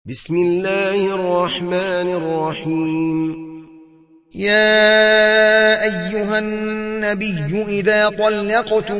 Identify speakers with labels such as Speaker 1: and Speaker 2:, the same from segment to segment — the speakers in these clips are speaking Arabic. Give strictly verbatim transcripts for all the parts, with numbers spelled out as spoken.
Speaker 1: بسم الله الرحمن الرحيم.
Speaker 2: يا أيها النبي إذا طلقتم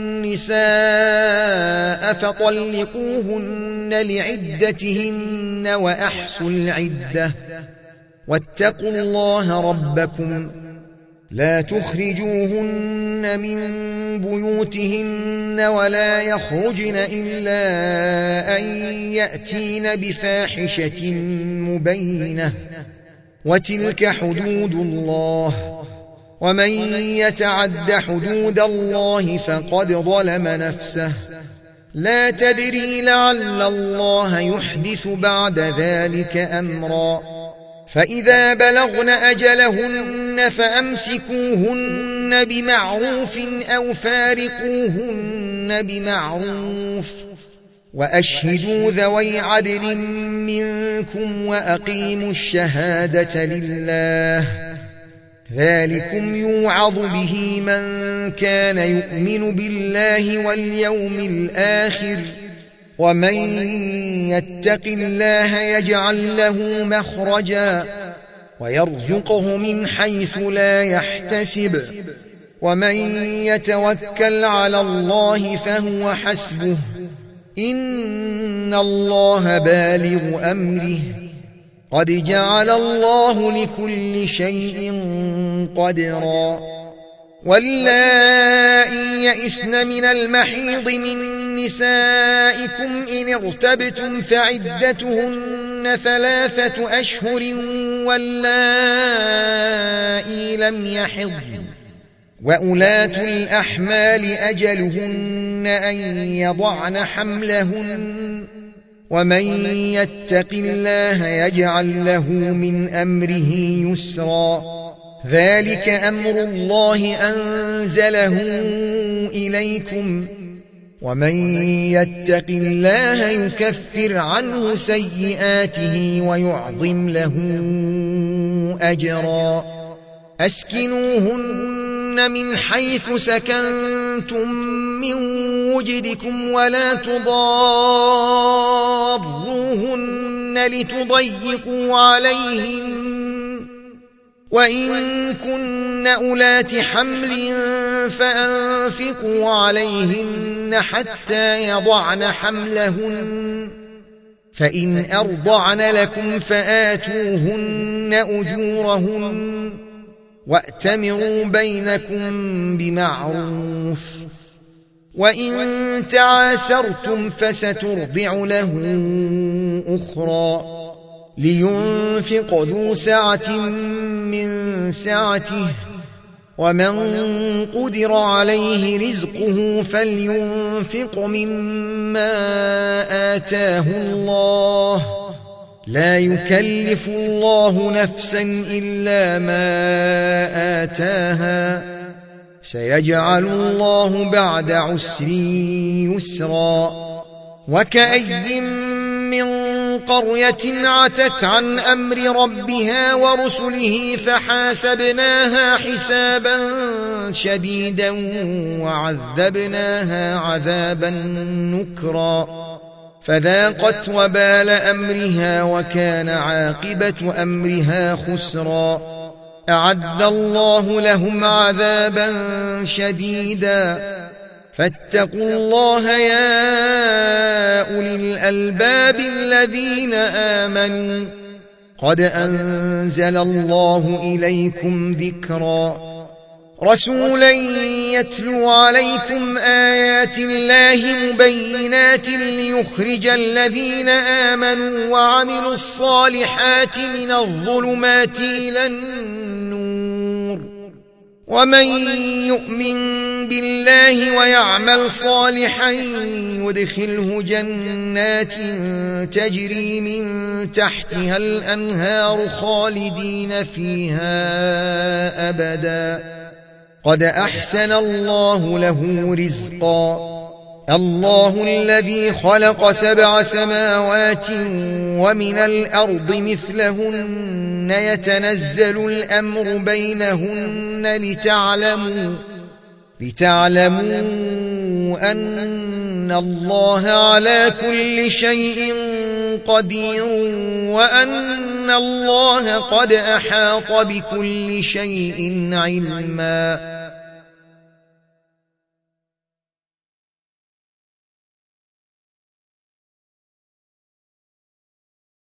Speaker 2: النساء فطلقوهن لعدتهن وأحصوا العدة واتقوا الله ربكم لا تخرجوهن من بيوتهن ولا يخرجن إلا أن يأتين بفاحشة مبينة وتلك حدود الله ومن يتعد حدود الله فقد ظلم نفسه لا تدري لعل الله يحدث بعد ذلك أمرا فإذا بلغن أجلهن فأمسكوهن بمعروف أو فارقوهن بمعروف وأشهدوا ذوي عدل منكم وأقيموا الشهادة لله ذلكم يوعظ به من كان يؤمن بالله واليوم الآخر ومن يتق الله يجعل له مخرجا ويرزقه من حيث لا يحتسب ومن يتوكل على الله فهو حسبه إن الله بالغ أمره قد جعل الله لكل شيء قدرا واللائي يئسن من المحيض من نسائكم إن ارتبتم فعدتهن ثلاثة أشهر واللائي لم يحضن وأولاة الأحمال أجلهن أن يضعن حملهن ومن يتق الله يجعل له من أمره يسرا ذلك أمر الله أنزله إليكم ومن يتق الله يكفر عنه سيئاته ويعظم له أجرا أسكنوهن من حيث سكنتم من وجدكم ولا تضاروهن لتضيقوا عليهن وإن كن أولات حمل فأنفقوا عليهن حتى يضعن حملهن فإن أرضعن لكم فآتوهن أجورهن وأتمروا بينكم بمعروف وإن تعاسرتم فسترضع له أخرى لينفق ذو سعة من سعته ومن قدر عليه رزقه فلينفق مما آتاه الله لا يكلف الله نفسا إلا ما آتاها سيجعل الله بعد عسر يسرا وكأي من قرية عتت عن أمر ربها ورسله فحاسبناها حسابا شديدا وعذبناها عذابا نكرا فذاقت وبال أمرها وكان عاقبة أمرها خسرا أعد الله لهم عذابا شديدا فاتقوا الله يا أولي الألباب الذين آمنوا قد أنزل الله إليكم ذكرا رسولا يتلو عليكم آيات الله مبينات ليخرج الذين آمنوا وعملوا الصالحات من الظلمات إلى النور ومن يؤمن بالله ويعمل صالحا يدخله جنات تجري من تحتها الأنهار خالدين فيها أبدا قد أحسن الله له رزقا الله الذي خلق سبع سماوات ومن الأرض مثلهن يتنزل الأمر بينهن لتعلموا لتعلموا أن الله على كل شيء قدير وأن الله قد أحاط بكل شيء علما